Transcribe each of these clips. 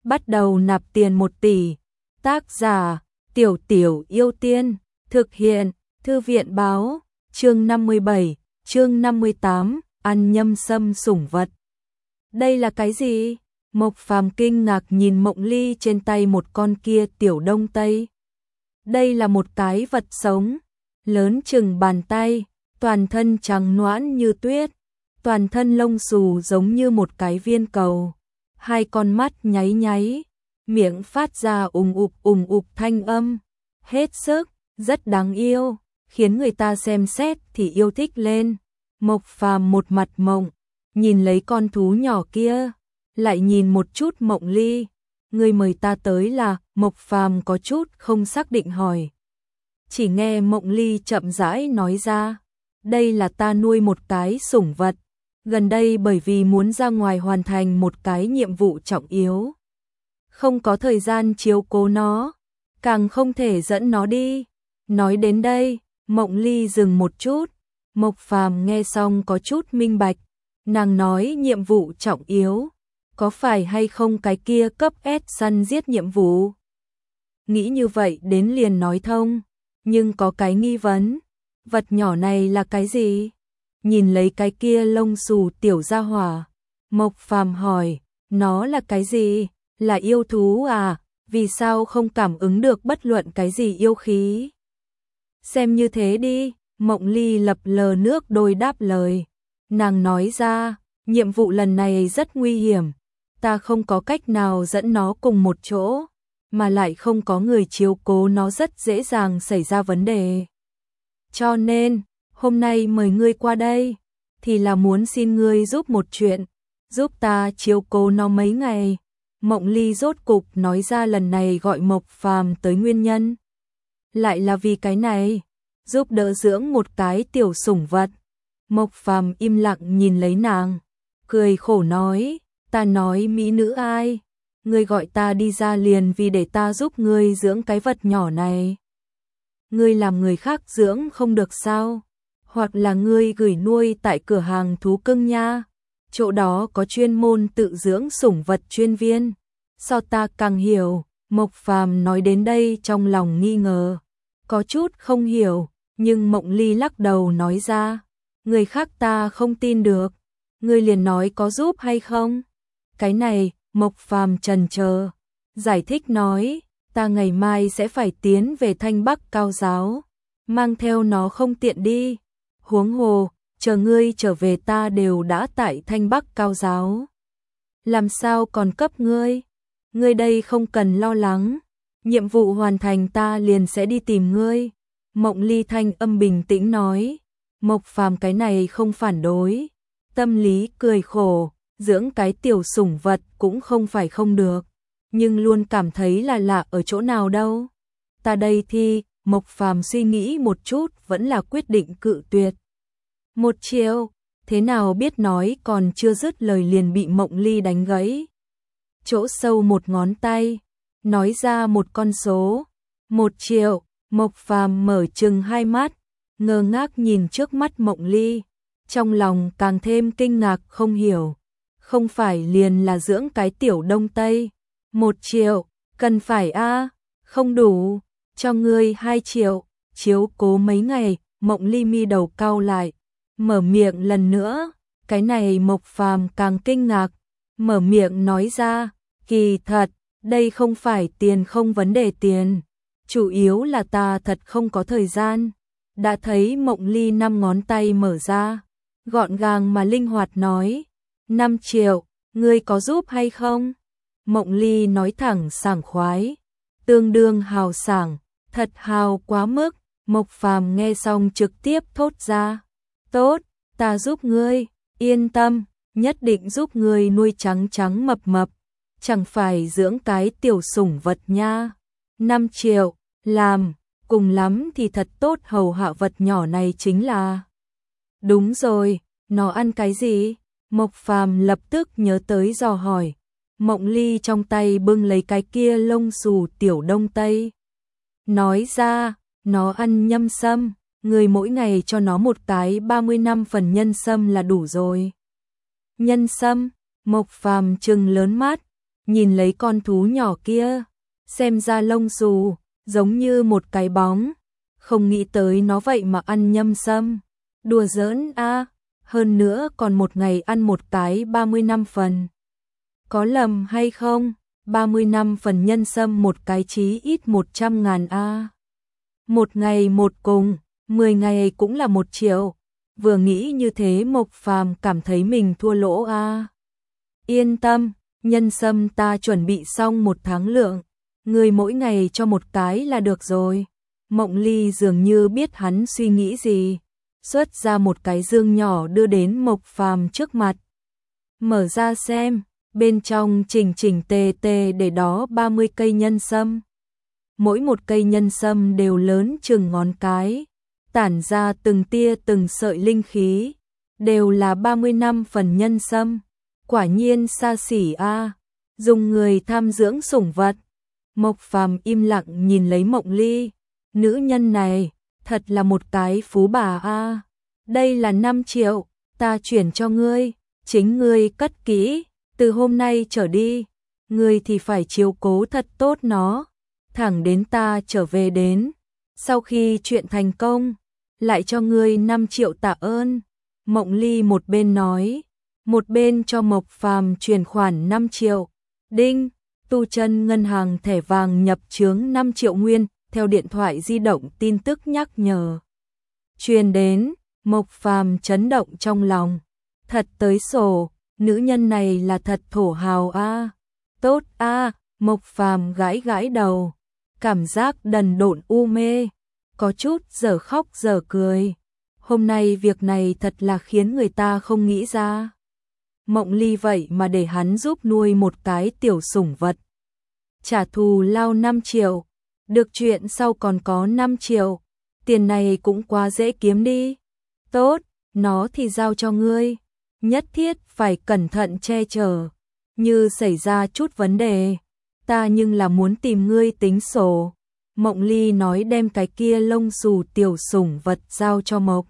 bắt đầu nạp tiền 1 tỷ. Tác giả, Tiểu Tiểu Yêu Tiên, thực hiện, Thư viện báo, chương 57, chương 58, ăn nhâm sâm sủng vật. Đây là cái gì? Mộc Phàm kinh ngạc nhìn Mộng Ly trên tay một con kia tiểu đông tây. Đây là một cái vật sống, lớn chừng bàn tay, toàn thân trắng nõn như tuyết, toàn thân lông xù giống như một cái viên cầu, hai con mắt nháy nháy, miệng phát ra ùng ục thanh âm, hết sức, rất đáng yêu, khiến người ta xem xét thì yêu thích lên. Mộc Phàm một mặt mộng, nhìn lấy con thú nhỏ kia, lại nhìn một chút Mộng Ly. Người mời ta tới là? Mộc Phàm có chút không xác định hỏi. Chỉ nghe Mộng Ly chậm rãi nói ra, đây là ta nuôi một cái sủng vật, gần đây bởi vì muốn ra ngoài hoàn thành một cái nhiệm vụ trọng yếu, không có thời gian chiếu cố nó, càng không thể dẫn nó đi. Nói đến đây, Mộng Ly dừng một chút, Mộc Phàm nghe xong có chút minh bạch, nàng nói nhiệm vụ trọng yếu, có phải hay không cái kia cấp S săn giết nhiệm vụ? Nghĩ như vậy đến liền nói thông, nhưng có cái nghi vấn, vật nhỏ này là cái gì? Nhìn lấy cái kia lông xù tiểu gia hỏa, Mộc Phàm hỏi, nó là cái gì? Là yêu thú à? Vì sao không cảm ứng được bất luận cái gì yêu khí? Xem như thế đi, Mộng Ly lập lờ nước đôi đáp lời. Nàng nói ra, nhiệm vụ lần này rất nguy hiểm, ta không có cách nào dẫn nó cùng một chỗ, mà lại không có người chiếu cố nó, rất dễ dàng xảy ra vấn đề. Cho nên, hôm nay mời ngươi qua đây, thì là muốn xin ngươi giúp một chuyện, giúp ta chiếu cố nó mấy ngày. Mộng Ly rốt cục nói ra lần này gọi Mộc Phàm tới nguyên nhân. Lại là vì cái này, giúp đỡ dưỡng một cái tiểu sủng vật. Mộc Phàm im lặng nhìn lấy nàng, cười khổ nói, ta nói mỹ nữ ai, ngươi gọi ta đi ra liền vì để ta giúp ngươi dưỡng cái vật nhỏ này. Ngươi làm người khác dưỡng không được sao? Hoặc là ngươi gửi nuôi tại cửa hàng thú cưng nha, chỗ đó có chuyên môn tự dưỡng sủng vật chuyên viên. Sao ta càng hiểu? Mộc Phàm nói đến đây trong lòng nghi ngờ, có chút không hiểu, nhưng Mộng Ly lắc đầu nói ra, người khác ta không tin được, ngươi liền nói có giúp hay không? Cái này, Mộc Phàm chần chờ, giải thích nói, ta ngày mai sẽ phải tiến về Thanh Bắc Cao Giáo, mang theo nó không tiện đi, huống hồ, chờ ngươi trở về ta đều đã tại Thanh Bắc Cao Giáo. Làm sao còn cấp ngươi? Ngươi đây không cần lo lắng, nhiệm vụ hoàn thành ta liền sẽ đi tìm ngươi. Mộng Ly thanh âm bình tĩnh nói. Mộc Phàm cái này không phản đối, tâm lý cười khổ, dưỡng cái tiểu sủng vật cũng không phải không được, nhưng luôn cảm thấy là lạ ở chỗ nào đâu. Ta đây thì, Mộc Phàm suy nghĩ một chút vẫn là quyết định cự tuyệt. 1 triệu, thế nào biết nói còn chưa dứt lời liền bị Mộng Ly đánh gãy. Chỗ sâu một ngón tay, nói ra một con số, 1 triệu, Mộc Phàm mở trừng hai mắt, ngơ ngác nhìn trước mắt Mộng Ly, trong lòng càng thêm kinh ngạc không hiểu, không phải liền là dưỡng cái tiểu đông tây, 1 triệu, cần phải a, không đủ, cho ngươi 2 triệu, chiếu cố mấy ngày. Mộng Ly mi đầu cau lại, mở miệng lần nữa, cái này Mộc Phàm càng kinh ngạc, mở miệng nói ra, kỳ thật, đây không phải tiền không vấn đề tiền, chủ yếu là ta thật không có thời gian. Đã thấy Mộng Ly 5 ngón tay mở ra, gọn gàng mà linh hoạt nói, 5 triệu, ngươi có giúp hay không? Mộng Ly nói thẳng sảng khoái, tương đương hào sảng, thật hào quá mức. Mộc Phàm nghe xong trực tiếp thốt ra, tốt, ta giúp ngươi, yên tâm, nhất định giúp ngươi nuôi trắng trắng mập mập, chẳng phải dưỡng cái tiểu sủng vật nha. 5 triệu, làm, cùng lắm thì thật tốt hầu hạ vật nhỏ này chính là. Đúng rồi, nó ăn cái gì? Mộc Phàm lập tức nhớ tới dò hỏi. Mộng Ly trong tay bưng lấy cái kia lông xù tiểu đông tây, nói ra, nó ăn nhâm sâm, người mỗi ngày cho nó một cái 30 năm phần nhân sâm là đủ rồi. Nhân sâm? Mộc Phàm trừng lớn mắt, nhìn lấy con thú nhỏ kia, xem ra lông xù, giống như một cái bóng, không nghĩ tới nó vậy mà ăn nhâm sâm, đùa giỡn a, hơn nữa còn một ngày ăn một cái 30 năm phần. Có lầm hay không? 30 năm phần nhân sâm một cái chí ít 100.000 a. Một ngày một cùng, 10 ngày cũng là 1 triệu. Vừa nghĩ như thế Mộc Phàm cảm thấy mình thua lỗ a. Yên tâm, nhân sâm ta chuẩn bị xong 1 tháng lượng, người mỗi ngày cho một cái là được rồi. Mộng Ly dường như biết hắn suy nghĩ gì, xuất ra một cái dương nhỏ đưa đến Mộc Phàm trước mặt. Mở ra xem, bên trong chỉnh chỉnh tề tề để đó 30 cây nhân sâm. Mỗi một cây nhân sâm đều lớn chừng ngón cái, tản ra từng tia từng sợi linh khí, đều là 30 năm phần nhân sâm. Quả nhiên xa xỉ a, dùng người tham dưỡng sủng vật. Mộc Phàm im lặng nhìn lấy Mộng Ly, nữ nhân này thật là một cái phú bà a. Đây là 5 triệu, ta chuyển cho ngươi, chính ngươi cất kỹ, từ hôm nay trở đi, ngươi thì phải chiếu cố thật tốt nó, thẳng đến ta trở về đến. Sau khi chuyện thành công, lại cho ngươi 5 triệu tạ ơn. Mộng Ly một bên nói, một bên cho Mộc Phàm chuyển khoản 5 triệu. Đinh, Tu Chân ngân hàng thẻ vàng nhập chướng 5 triệu nguyên, theo điện thoại di động tin tức nhắc nhở truyền đến. Mộc Phàm chấn động trong lòng, thật tới sổ, nữ nhân này là thật thổ hào a. Tốt a, Mộc Phàm gãi gãi đầu, cảm giác đần độn u mê, có chút giờ khóc giờ cười. Hôm nay việc này thật là khiến người ta không nghĩ ra. Mộng Ly vậy mà để hắn giúp nuôi một cái tiểu sủng vật. Trả thù lao 5 triệu, được chuyện sau còn có 5 triệu, tiền này cũng quá dễ kiếm đi. Tốt, nó thì giao cho ngươi, nhất thiết phải cẩn thận che chở, như xảy ra chút vấn đề, ta nhưng là muốn tìm ngươi tính sổ. Mộng Ly nói đem cái kia lông xù tiểu sủng vật giao cho Mộc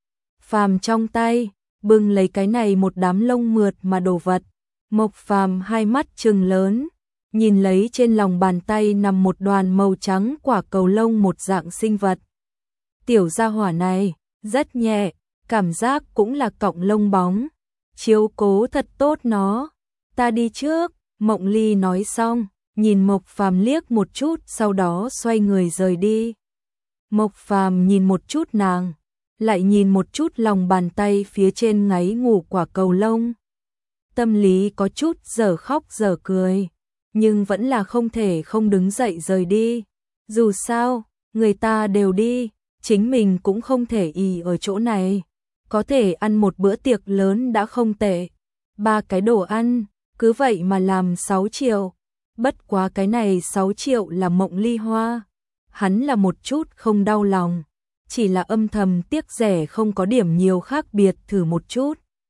Phàm trong tay, bưng lấy cái này một đám lông mượt mà đồ vật. Mộc Phàm hai mắt trừng lớn, nhìn lấy trên lòng bàn tay nằm một đoàn màu trắng quả cầu lông một dạng sinh vật. Tiểu gia hỏa này, rất nhẹ, cảm giác cũng là cọng lông bóng, chiếu cố thật tốt nó. Ta đi trước, Mộng Ly nói xong, nhìn Mộc Phàm liếc một chút sau đó xoay người rời đi. Mộc Phàm nhìn một chút nàng, lại nhìn một chút lòng bàn tay phía trên ngáy ngủ quả cầu lông. Tâm lý có chút giờ khóc giờ cười, nhưng vẫn là không thể không đứng dậy rời đi. Dù sao, người ta đều đi, chính mình cũng không thể ì ở chỗ này. Có thể ăn một bữa tiệc lớn đã không tệ. 3 cái đồ ăn, cứ vậy mà làm 6 triệu. Bất quá cái này 6 triệu là Mộng Ly hoa. Hắn là một chút không đau lòng, chỉ là âm thầm tiếc rẻ không có điểm nhiều khác biệt thử một chút.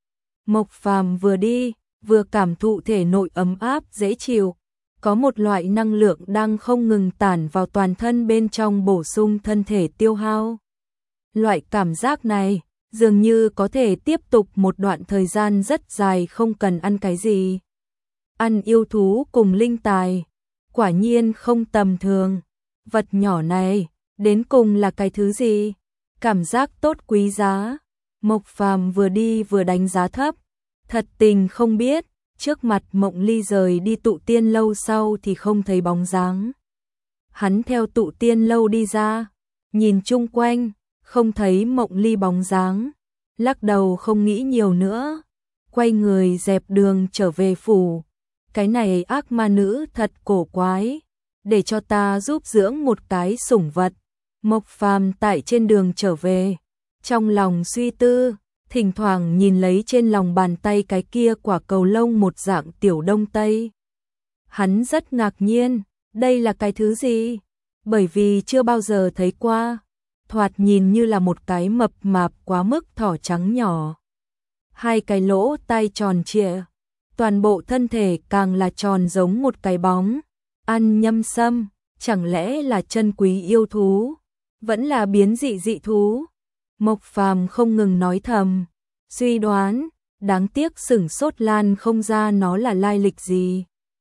Mộc Phàm vừa đi, vừa cảm thụ thể nội ấm áp dễ chịu, có một loại năng lượng đang không ngừng tản vào toàn thân bên trong bổ sung thân thể tiêu hao. Loại cảm giác này dường như có thể tiếp tục một đoạn thời gian rất dài không cần ăn cái gì. Ăn yêu thú cùng linh tài, quả nhiên không tầm thường. Vật nhỏ này, đến cùng là cái thứ gì? Cảm giác tốt quý giá. Mộc Phàm vừa đi vừa đánh giá thấp. Thật tình không biết, trước mặt Mộng Ly rời đi Tụ Tiên lâu sau thì không thấy bóng dáng. Hắn theo Tụ Tiên lâu đi ra, nhìn chung quanh, không thấy Mộng Ly bóng dáng, lắc đầu không nghĩ nhiều nữa, quay người dẹp đường trở về phủ. Cái này ác ma nữ thật cổ quái, để cho ta giúp dưỡng một cái sủng vật. Mộc Phàm tại trên đường trở về, trong lòng suy tư, thỉnh thoảng nhìn lấy trên lòng bàn tay cái kia quả cầu lông một dạng tiểu đông tây. Hắn rất ngạc nhiên, đây là cái thứ gì? Bởi vì chưa bao giờ thấy qua, thoạt nhìn như là một cái mập mạp quá mức thỏ trắng nhỏ. 2 cái lỗ tai tròn trịa, toàn bộ thân thể càng là tròn giống một cái bóng. Ăn nhâm sâm, chẳng lẽ là chân quý yêu thú, vẫn là biến dị dị thú? Mộc Phàm không ngừng nói thầm, suy đoán, đáng tiếc sửng sốt lan không ra nó là lai lịch gì.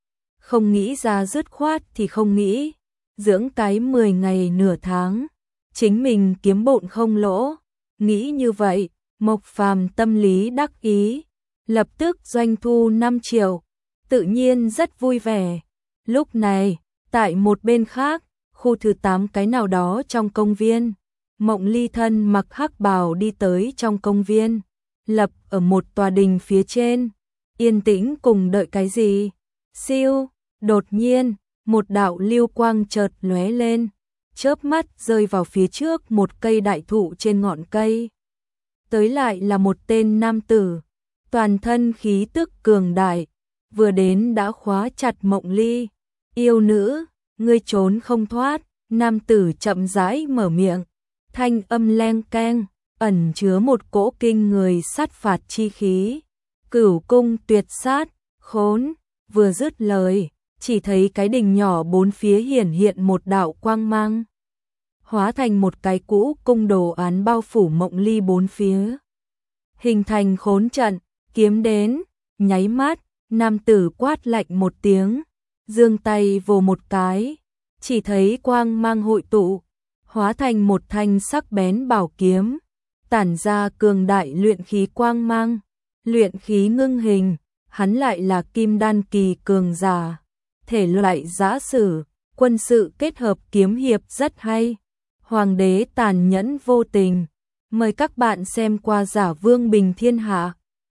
không nghĩ ra dứt khoát thì không nghĩ, dưỡng cái 10 ngày nửa tháng, chính mình kiếm bộn không lỗ, nghĩ như vậy, Mộc Phàm tâm lý đắc ý, lập tức doanh thu 5 triệu, tự nhiên rất vui vẻ. Lúc này, tại một bên khác, khu thứ 8 cái nào đó trong công viên, Mộng Ly thân mặc hắc bào đi tới trong công viên, lập ở một tòa đình phía trên, yên tĩnh cùng đợi cái gì. Siêu, đột nhiên, một đạo lưu quang chợt lóe lên, chớp mắt rơi vào phía trước một cây đại thụ trên ngọn cây. Tới lại là một tên nam tử, toàn thân khí tức cường đại, vừa đến đã khóa chặt Mộng Ly. Yêu nữ, ngươi trốn không thoát, nam tử chậm rãi mở miệng, thanh âm leng keng, ẩn chứa một cỗ kinh người sát phạt chi khí. Cửu cung tuyệt sát, khốn, vừa dứt lời, chỉ thấy cái đình nhỏ bốn phía hiển hiện một đạo quang mang, hóa thành một cái cũ cung đồ án bao phủ Mộng Ly bốn phía, hình thành khốn trận. Kiếm đến, nháy mắt, nam tử quát lạnh một tiếng, giương tay vồ một cái, chỉ thấy quang mang hội tụ, hóa thành một thanh sắc bén bảo kiếm, tản ra cường đại luyện khí quang mang, luyện khí ngưng hình, hắn lại là kim đan kỳ cường giả, thể loại giã sử, quân sự kết hợp kiếm hiệp rất hay. Hoàng đế tàn nhẫn vô tình, mời các bạn xem qua Giả Vương Bình Thiên Hạ.